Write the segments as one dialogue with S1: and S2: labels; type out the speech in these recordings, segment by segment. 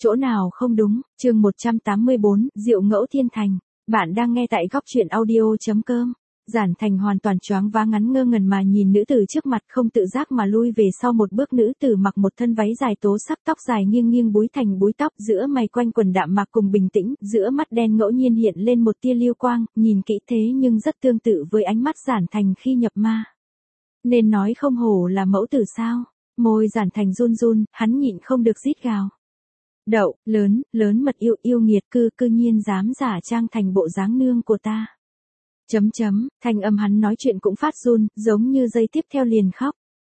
S1: Chỗ nào không đúng, chương 184, Diệu Ngẫu Thiên Thành. Bạn đang nghe tại góc truyện audio.com. Giản Thành hoàn toàn choáng váng ngắn ngơ ngẩn mà nhìn nữ tử trước mặt, không tự giác mà lui về sau một bước. Nữ tử mặc một thân váy dài tố sắc, tóc dài nghiêng nghiêng búi thành búi tóc, giữa mày quanh quần đạm mạc cùng bình tĩnh, giữa mắt đen ngẫu nhiên hiện lên một tia lưu quang, nhìn kỹ thế nhưng rất tương tự với ánh mắt Giản Thành khi nhập ma. Nên nói không hổ là mẫu tử sao? Môi Giản Thành run run, hắn nhịn không được rít gào. Đậu, lớn mật yêu nghiệt, cư nhiên dám giả trang thành bộ dáng nương của ta. Thanh âm hắn nói chuyện cũng phát run, giống như giây tiếp theo liền khóc.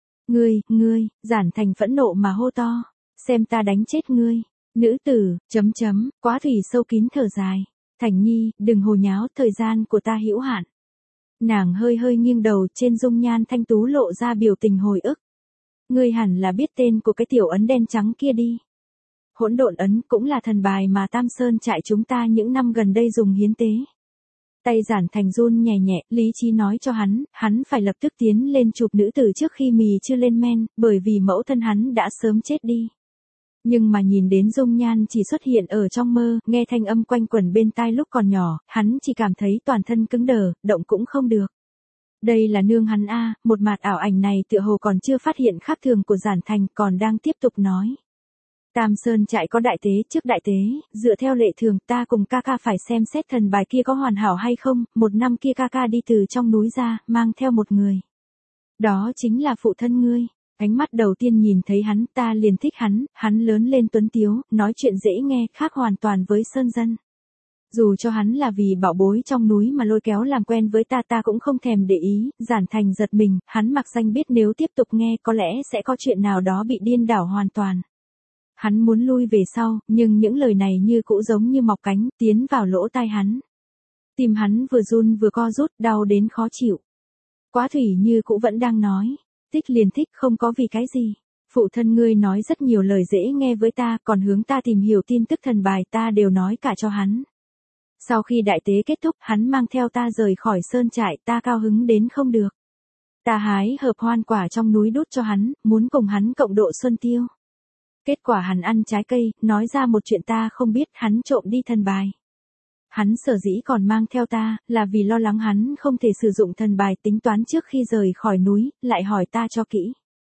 S1: Ngươi, Giản Thành phẫn nộ mà hô to. Xem ta đánh chết ngươi. Nữ tử, Quá thủy sâu kín thở dài. Thành nhi, đừng hồ nháo, thời gian của ta hữu hạn. Nàng hơi nghiêng đầu, trên dung nhan thanh tú lộ ra biểu tình hồi ức. Ngươi hẳn là biết tên của cái tiểu ấn đen trắng kia đi. Hỗn độn ấn cũng là thần bài mà Tam Sơn trại chúng ta những năm gần đây dùng hiến tế. Tay Giản Thành run nhẹ nhẹ, lý trí nói cho hắn phải lập tức tiến lên chụp nữ tử trước khi mì chưa lên men, bởi vì mẫu thân hắn đã sớm chết đi. Nhưng mà nhìn đến dung nhan chỉ xuất hiện ở trong mơ, nghe thanh âm quanh quẩn bên tai lúc còn nhỏ, hắn chỉ cảm thấy toàn thân cứng đờ, động cũng không được. Đây là nương hắn a, một mạt ảo ảnh này tựa hồ còn chưa phát hiện khác thường của Giản Thành, còn đang tiếp tục nói. Tam Sơn trại có đại tế, trước đại tế, dựa theo lệ thường ta cùng ca ca phải xem xét thần bài kia có hoàn hảo hay không, một năm kia ca ca đi từ trong núi ra, mang theo một người. Đó chính là phụ thân ngươi. Ánh mắt đầu tiên nhìn thấy hắn, ta liền thích hắn lớn lên tuấn tiếu, nói chuyện dễ nghe, khác hoàn toàn với sơn dân. Dù cho hắn là vì bảo bối trong núi mà lôi kéo làm quen với ta cũng không thèm để ý. Giản Thành giật mình, hắn mặc danh biết nếu tiếp tục nghe có lẽ sẽ có chuyện nào đó bị điên đảo hoàn toàn. Hắn muốn lui về sau, nhưng những lời này như cũ giống như mọc cánh, tiến vào lỗ tai hắn. Tim hắn vừa run vừa co rút, đau đến khó chịu. Quá thủy như cũ vẫn đang nói, thích liền thích, không có vì cái gì. Phụ thân ngươi nói rất nhiều lời dễ nghe với ta, còn hướng ta tìm hiểu tin tức thần bài ta đều nói cả cho hắn. Sau khi đại tế kết thúc, hắn mang theo ta rời khỏi sơn trại, ta cao hứng đến không được. Ta hái hợp hoan quả trong núi đút cho hắn, muốn cùng hắn cộng độ xuân tiêu. Kết quả hắn ăn trái cây, nói ra một chuyện ta không biết, hắn trộm đi thần bài. Hắn sở dĩ còn mang theo ta, là vì lo lắng hắn không thể sử dụng thần bài, tính toán trước khi rời khỏi núi, lại hỏi ta cho kỹ.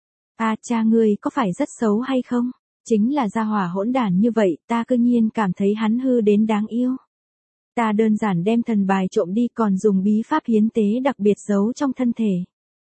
S1: Cha ngươi có phải rất xấu hay không? Chính là gia hỏa hỗn đản như vậy, ta cư nhiên cảm thấy hắn hư đến đáng yêu. Ta đơn giản đem thần bài trộm đi, còn dùng bí pháp hiến tế đặc biệt giấu trong thân thể.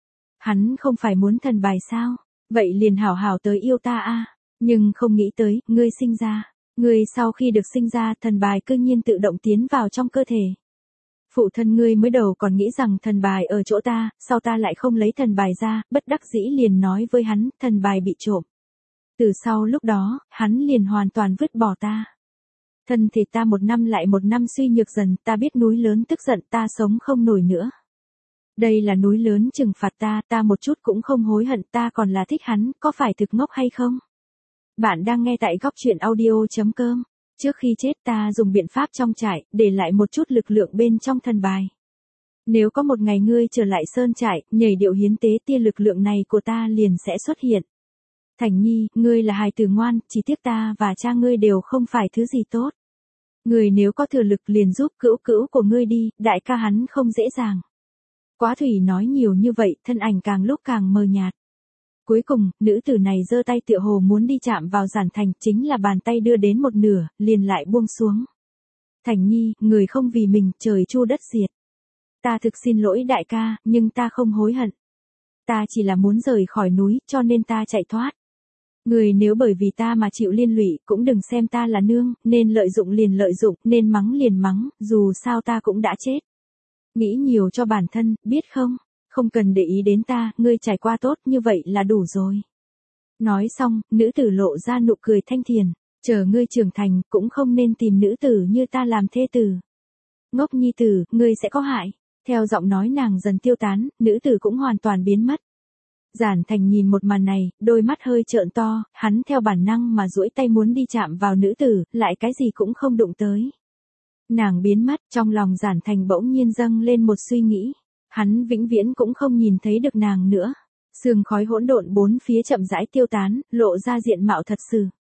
S1: Hắn không phải muốn thần bài sao? Vậy liền hảo hảo tới yêu ta a. Nhưng không nghĩ tới, ngươi sinh ra. Ngươi sau khi được sinh ra, thần bài cư nhiên tự động tiến vào trong cơ thể. Phụ thân ngươi mới đầu còn nghĩ rằng thần bài ở chỗ ta, sau ta lại không lấy thần bài ra, bất đắc dĩ liền nói với hắn, thần bài bị trộm. Từ sau lúc đó, hắn liền hoàn toàn vứt bỏ ta. Thân thể ta một năm lại một năm suy nhược dần, ta biết núi lớn tức giận, ta sống không nổi nữa. Đây là núi lớn trừng phạt ta một chút cũng không hối hận, ta còn là thích hắn, có phải thực ngốc hay không? Bạn đang nghe tại góc truyện audio.com. Trước khi chết ta dùng biện pháp trong trại, để lại một chút lực lượng bên trong thần bài. Nếu có một ngày ngươi trở lại sơn trại, nhảy điệu hiến tế, tia lực lượng này của ta liền sẽ xuất hiện. Thành nhi, ngươi là hài tử ngoan, chỉ tiếc ta và cha ngươi đều không phải thứ gì tốt. Ngươi nếu có thừa lực liền giúp cữu của ngươi đi, đại ca hắn không dễ dàng. Quá thủy nói nhiều như vậy, thân ảnh càng lúc càng mờ nhạt. Cuối cùng, nữ tử này giơ tay tựa hồ muốn đi chạm vào Giản Thành, chính là bàn tay đưa đến một nửa, liền lại buông xuống. Thành nhi, người không vì mình, trời chu đất diệt. Ta thực xin lỗi đại ca, nhưng ta không hối hận. Ta chỉ là muốn rời khỏi núi, cho nên ta chạy thoát. Người nếu bởi vì ta mà chịu liên lụy, cũng đừng xem ta là nương, nên lợi dụng liền lợi dụng, nên mắng liền mắng, dù sao ta cũng đã chết. Nghĩ nhiều cho bản thân, biết không? Không cần để ý đến ta, ngươi trải qua tốt như vậy là đủ rồi. Nói xong, nữ tử lộ ra nụ cười thanh thiền, chờ ngươi trưởng thành, cũng không nên tìm nữ tử như ta làm thê tử. Ngốc nhi tử, ngươi sẽ có hại. Theo giọng nói nàng dần tiêu tán, nữ tử cũng hoàn toàn biến mất. Giản Thành nhìn một màn này, đôi mắt hơi trợn to, hắn theo bản năng mà duỗi tay muốn đi chạm vào nữ tử, lại cái gì cũng không đụng tới. Nàng biến mất, trong lòng Giản Thành bỗng nhiên dâng lên một suy nghĩ. Hắn vĩnh viễn cũng không nhìn thấy được nàng nữa. Sương khói hỗn độn bốn phía chậm rãi tiêu tán, lộ ra diện mạo thật sự.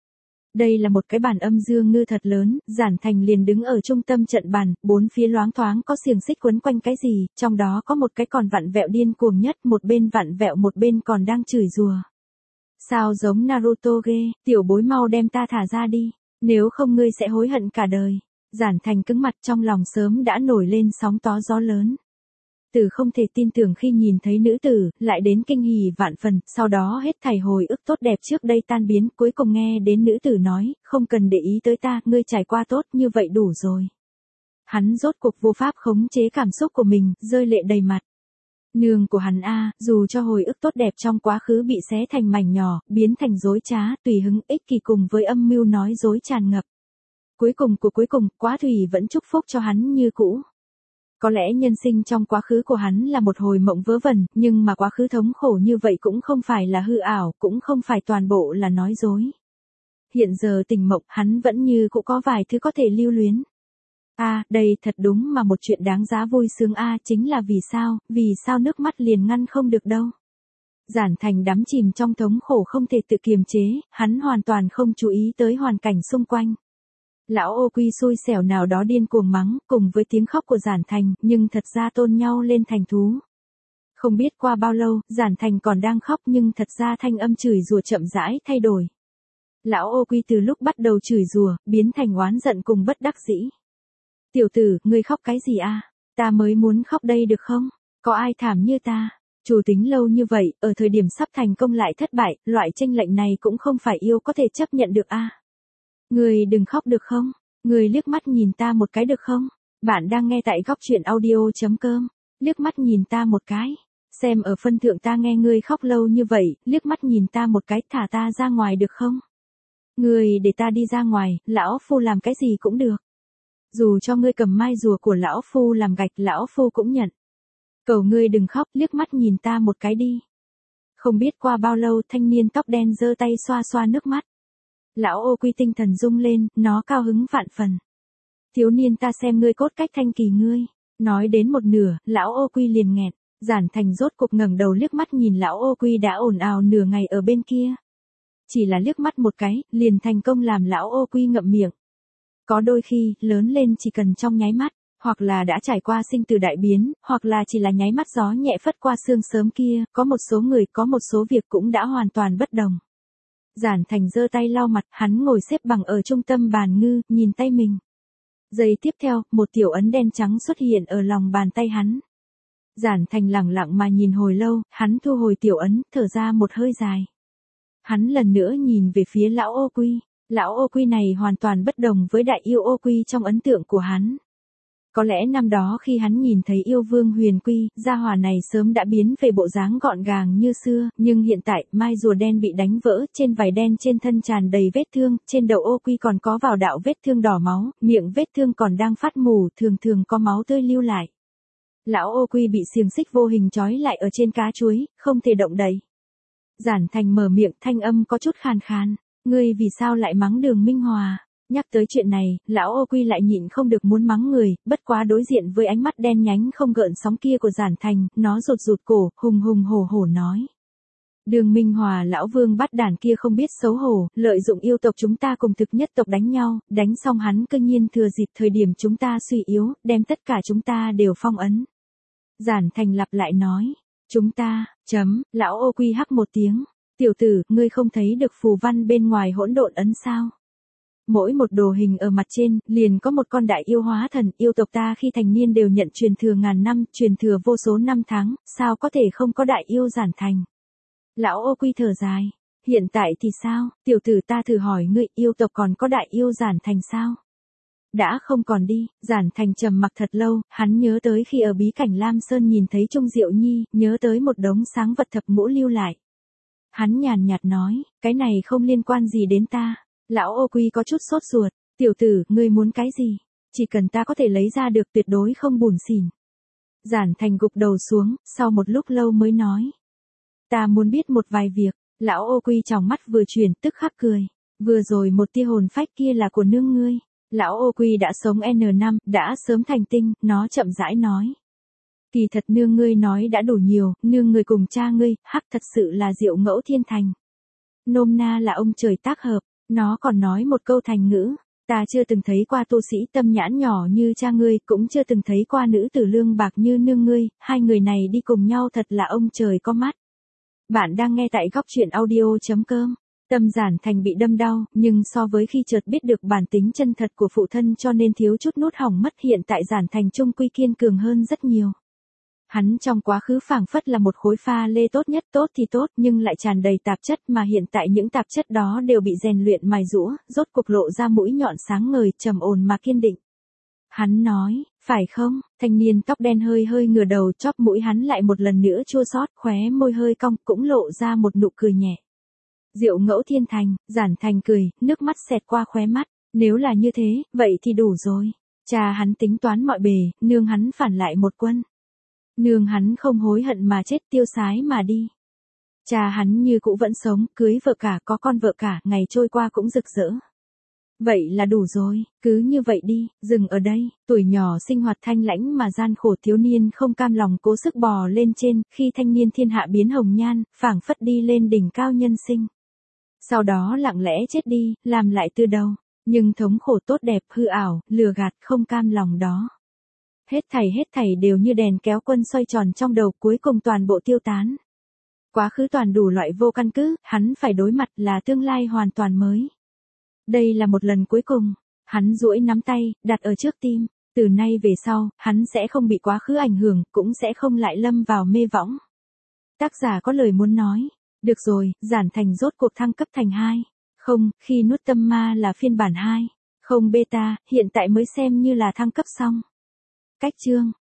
S1: Đây là một cái bàn âm dương ngư thật lớn, Giản Thành liền đứng ở trung tâm trận bàn, bốn phía loáng thoáng có xiềng xích quấn quanh cái gì, trong đó có một cái còn vặn vẹo điên cuồng nhất, một bên vặn vẹo một bên còn đang chửi rủa. Sao giống Naruto ghê, tiểu bối mau đem ta thả ra đi, nếu không ngươi sẽ hối hận cả đời. Giản Thành cứng mặt, trong lòng sớm đã nổi lên sóng to gió lớn. Từ không thể tin tưởng khi nhìn thấy nữ tử, lại đến kinh hỉ vạn phần, sau đó hết thảy hồi ức tốt đẹp trước đây tan biến, cuối cùng nghe đến nữ tử nói, không cần để ý tới ta, ngươi trải qua tốt như vậy đủ rồi. Hắn rốt cuộc vô pháp khống chế cảm xúc của mình, rơi lệ đầy mặt. Nương của hắn a, dù cho hồi ức tốt đẹp trong quá khứ bị xé thành mảnh nhỏ, biến thành dối trá, tùy hứng ích kỷ cùng với âm mưu nói dối tràn ngập. Cuối cùng, Quá Thủy vẫn chúc phúc cho hắn như cũ. Có lẽ nhân sinh trong quá khứ của hắn là một hồi mộng vớ vẩn, nhưng mà quá khứ thống khổ như vậy cũng không phải là hư ảo, cũng không phải toàn bộ là nói dối. Hiện giờ tỉnh mộng, hắn vẫn như cũng có vài thứ có thể lưu luyến. Đây thật đúng mà một chuyện đáng giá vui sướng chính là vì sao nước mắt liền ngăn không được đâu. Giản Thành đắm chìm trong thống khổ không thể tự kiềm chế, hắn hoàn toàn không chú ý tới hoàn cảnh xung quanh. Lão ô quy xui xẻo nào đó điên cuồng mắng, cùng với tiếng khóc của Giản Thành, nhưng thật ra tôn nhau lên thành thú. Không biết qua bao lâu, Giản Thành còn đang khóc nhưng thật ra thanh âm chửi rủa chậm rãi thay đổi. Lão ô quy từ lúc bắt đầu chửi rủa, biến thành oán giận cùng bất đắc dĩ. Tiểu tử, ngươi khóc cái gì ta mới muốn khóc đây được không? Có ai thảm như ta? Chủ tính lâu như vậy, ở thời điểm sắp thành công lại thất bại, loại chênh lệch này cũng không phải yêu có thể chấp nhận được Ngươi đừng khóc được không? Ngươi liếc mắt nhìn ta một cái được không? Bạn đang nghe tại góc truyện audio.com. Liếc mắt nhìn ta một cái. Xem ở phân thượng ta nghe ngươi khóc lâu như vậy, liếc mắt nhìn ta một cái, thả ta ra ngoài được không? Ngươi để ta đi ra ngoài, lão phu làm cái gì cũng được. Dù cho ngươi cầm mai rùa của lão phu làm gạch, lão phu cũng nhận. Cầu ngươi đừng khóc, liếc mắt nhìn ta một cái đi. Không biết qua bao lâu, thanh niên tóc đen giơ tay xoa xoa nước mắt. Lão ô quy tinh thần rung lên, nó cao hứng vạn phần. Thiếu niên, ta xem ngươi cốt cách thanh kỳ ngươi. Nói đến một nửa, lão ô quy liền nghẹn. Giản Thành rốt cục ngẩng đầu liếc mắt nhìn lão ô quy đã ồn ào nửa ngày ở bên kia. Chỉ là liếc mắt một cái, liền thành công làm lão ô quy ngậm miệng. Có đôi khi, lớn lên chỉ cần trong nháy mắt, hoặc là đã trải qua sinh tử đại biến, hoặc là chỉ là nháy mắt gió nhẹ phất qua sương sớm kia, có một số người, có một số việc cũng đã hoàn toàn bất đồng. Giản Thành giơ tay lau mặt, hắn ngồi xếp bằng ở trung tâm bàn ngư, nhìn tay mình. Giây tiếp theo, một tiểu ấn đen trắng xuất hiện ở lòng bàn tay hắn. Giản Thành lẳng lặng mà nhìn hồi lâu, hắn thu hồi tiểu ấn, thở ra một hơi dài. Hắn lần nữa nhìn về phía lão ô quy. Lão ô quy này hoàn toàn bất đồng với đại yêu ô quy trong ấn tượng của hắn. Có lẽ năm đó khi hắn nhìn thấy yêu vương huyền quy, gia hỏa này sớm đã biến về bộ dáng gọn gàng như xưa, nhưng hiện tại, mai rùa đen bị đánh vỡ, trên vảy đen trên thân tràn đầy vết thương, trên đầu ô quy còn có vào đạo vết thương đỏ máu, miệng vết thương còn đang phát mù, thường thường có máu tươi lưu lại. Lão ô quy bị xiềng xích vô hình trói lại ở trên cá chuối, không thể động đậy. Giản Thành mở miệng, thanh âm có chút khàn khàn. Ngươi vì sao lại mắng Đường Minh Hòa? Nhắc tới chuyện này, lão ô quy lại nhịn không được muốn mắng người, bất quá đối diện với ánh mắt đen nhánh không gợn sóng kia của Giản Thành, nó rụt cổ, hùng hùng hổ nói. Đường Minh Hòa lão vương bắt đàn kia không biết xấu hổ, lợi dụng yêu tộc chúng ta cùng thực nhất tộc đánh nhau, đánh xong hắn cơ nhiên thừa dịp thời điểm chúng ta suy yếu, đem tất cả chúng ta đều phong ấn. Giản Thành lặp lại nói, chúng ta, lão ô quy hắc một tiếng. Tiểu tử, ngươi không thấy được phù văn bên ngoài hỗn độn ấn sao? Mỗi một đồ hình ở mặt trên, liền có một con đại yêu hóa thần, yêu tộc ta khi thành niên đều nhận truyền thừa ngàn năm, truyền thừa vô số năm tháng, sao có thể không có đại yêu Giản Thành? Lão ô quy thở dài, hiện tại thì sao? Tiểu tử, ta thử hỏi ngươi, yêu tộc còn có đại yêu Giản Thành sao? Đã không còn đi. Giản Thành trầm mặc thật lâu, hắn nhớ tới khi ở bí cảnh Lam Sơn nhìn thấy Trung Diệu Nhi, nhớ tới một đống sáng vật thập ngũ lưu lại. Hắn nhàn nhạt nói, cái này không liên quan gì đến ta. Lão ô quy có chút sốt ruột, tiểu tử, ngươi muốn cái gì? Chỉ cần ta có thể lấy ra được, tuyệt đối không bủn xỉn. Giản Thành gục đầu xuống, sau một lúc lâu mới nói. Ta muốn biết một vài việc. Lão ô quy tròng mắt vừa chuyển, tức khắc cười. Vừa rồi một tia hồn phách kia là của nương ngươi. Lão ô quy đã sống N năm, đã sớm thành tinh, nó chậm rãi nói. Kỳ thật nương ngươi nói đã đủ nhiều, nương ngươi cùng cha ngươi, hắc thật sự là Diệu Ngẫu Thiên Thành. Nôm na là ông trời tác hợp. Nó còn nói một câu thành ngữ, ta chưa từng thấy qua tu sĩ tâm nhãn nhỏ như cha ngươi, cũng chưa từng thấy qua nữ tử lương bạc như nương ngươi, hai người này đi cùng nhau thật là ông trời có mắt. Bạn đang nghe tại góc truyện audio.com. Tâm Giản Thành bị đâm đau, nhưng so với khi chợt biết được bản tính chân thật của phụ thân cho nên thiếu chút nút hỏng mất, hiện tại Giản Thành trung quy kiên cường hơn rất nhiều. Hắn trong quá khứ phảng phất là một khối pha lê tốt nhất, tốt thì tốt nhưng lại tràn đầy tạp chất, mà hiện tại những tạp chất đó đều bị rèn luyện mài giũa, rốt cuộc lộ ra mũi nhọn sáng ngời, trầm ổn mà kiên định. Hắn nói, phải không? Thanh niên tóc đen hơi hơi ngửa đầu, chóp mũi hắn lại một lần nữa chua xót, khóe môi hơi cong, cũng lộ ra một nụ cười nhẹ. Diệu Ngẫu Thiên Thành, Giản Thành cười, nước mắt xẹt qua khóe mắt, nếu là như thế, vậy thì đủ rồi. Cha hắn tính toán mọi bề, nương hắn phản lại một quân. Nương hắn không hối hận mà chết, tiêu sái mà đi. Cha hắn như cũ vẫn sống, cưới vợ cả, có con vợ cả, ngày trôi qua cũng rực rỡ. Vậy là đủ rồi, cứ như vậy đi, dừng ở đây. Tuổi nhỏ sinh hoạt thanh lãnh mà gian khổ, thiếu niên không cam lòng cố sức bò lên trên, khi thanh niên thiên hạ biến hồng nhan, phảng phất đi lên đỉnh cao nhân sinh. Sau đó lặng lẽ chết đi, làm lại từ đầu. Nhưng thống khổ tốt đẹp, hư ảo, lừa gạt, không cam lòng đó. Hết thảy đều như đèn kéo quân xoay tròn trong đầu, cuối cùng toàn bộ tiêu tán. Quá khứ toàn đủ loại vô căn cứ, hắn phải đối mặt là tương lai hoàn toàn mới. Đây là một lần cuối cùng. Hắn duỗi nắm tay, đặt ở trước tim. Từ nay về sau, hắn sẽ không bị quá khứ ảnh hưởng, cũng sẽ không lại lâm vào mê võng. Tác giả có lời muốn nói. Được rồi, Giản Thành rốt cuộc thăng cấp thành 2. Không, khi nuốt tâm ma là phiên bản 2. Không beta, hiện tại mới xem như là thăng cấp xong. Cách chương